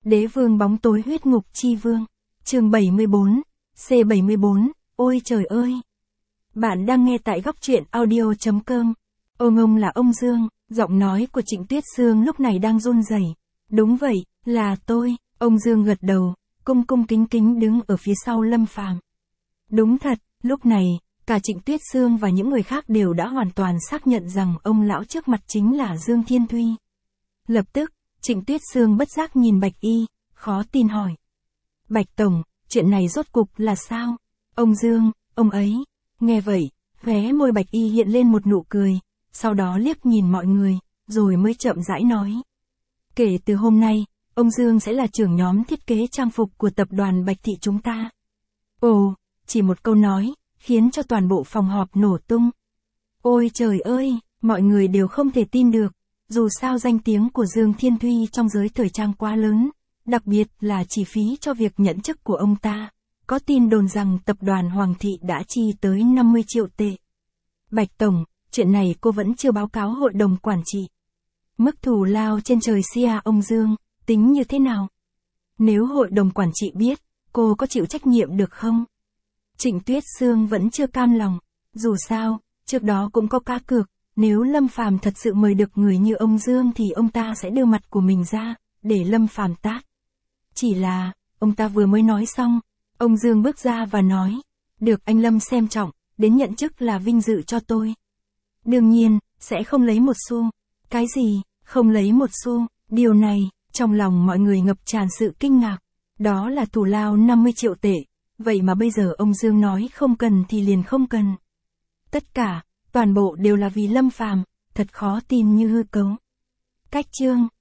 Đế vương bóng tối huyết ngục chi vương. Chương 74, C74, ôi trời ơi. Bạn đang nghe tại góc truyện audio.com. Ông là ông Dương, giọng nói của Trịnh Tuyết Sương lúc này đang run rẩy. Đúng vậy, là tôi. Ông Dương gật đầu, cung cung kính kính đứng ở phía sau Lâm Phàm. Đúng thật, lúc này, cả Trịnh Tuyết Sương và những người khác đều đã hoàn toàn xác nhận rằng ông lão trước mặt chính là Dương Thiên Thuy. Lập tức, Trịnh Tuyết Sương bất giác nhìn Bạch Y, khó tin hỏi. Bạch Tổng, chuyện này rốt cục là sao? Ông Dương, ông ấy. Nghe vậy, khóe môi Bạch Y hiện lên một nụ cười, sau đó liếc nhìn mọi người, rồi mới chậm rãi nói. Kể từ hôm nay, ông Dương sẽ là trưởng nhóm thiết kế trang phục của tập đoàn Bạch Thị chúng ta. Ồ, chỉ một câu nói, khiến cho toàn bộ phòng họp nổ tung. Ôi trời ơi, mọi người đều không thể tin được, dù sao danh tiếng của Dương Thiên Thuy trong giới thời trang quá lớn, đặc biệt là chi phí cho việc nhận chức của ông ta. Có tin đồn rằng tập đoàn Hoàng Thị đã chi tới 50 triệu tệ. Bạch Tổng, chuyện này cô vẫn chưa báo cáo hội đồng quản trị. Mức thù lao trên trời xia ông Dương, tính như thế nào? Nếu hội đồng quản trị biết, cô có chịu trách nhiệm được không? Trịnh Tuyết Sương vẫn chưa cam lòng. Dù sao, trước đó cũng có cá cược, nếu Lâm Phàm thật sự mời được người như ông Dương thì ông ta sẽ đưa mặt của mình ra, để Lâm Phàm tát. Chỉ là, ông ta vừa mới nói xong, ông Dương bước ra và nói, được anh Lâm xem trọng, đến nhận chức là vinh dự cho tôi. Đương nhiên, sẽ không lấy một xu. Cái gì, không lấy một xu, điều này, trong lòng mọi người ngập tràn sự kinh ngạc. Đó là thù lao 50 triệu tệ, vậy mà bây giờ ông Dương nói không cần thì liền không cần. Tất cả, toàn bộ đều là vì Lâm Phàm, thật khó tin như hư cấu. Cách chương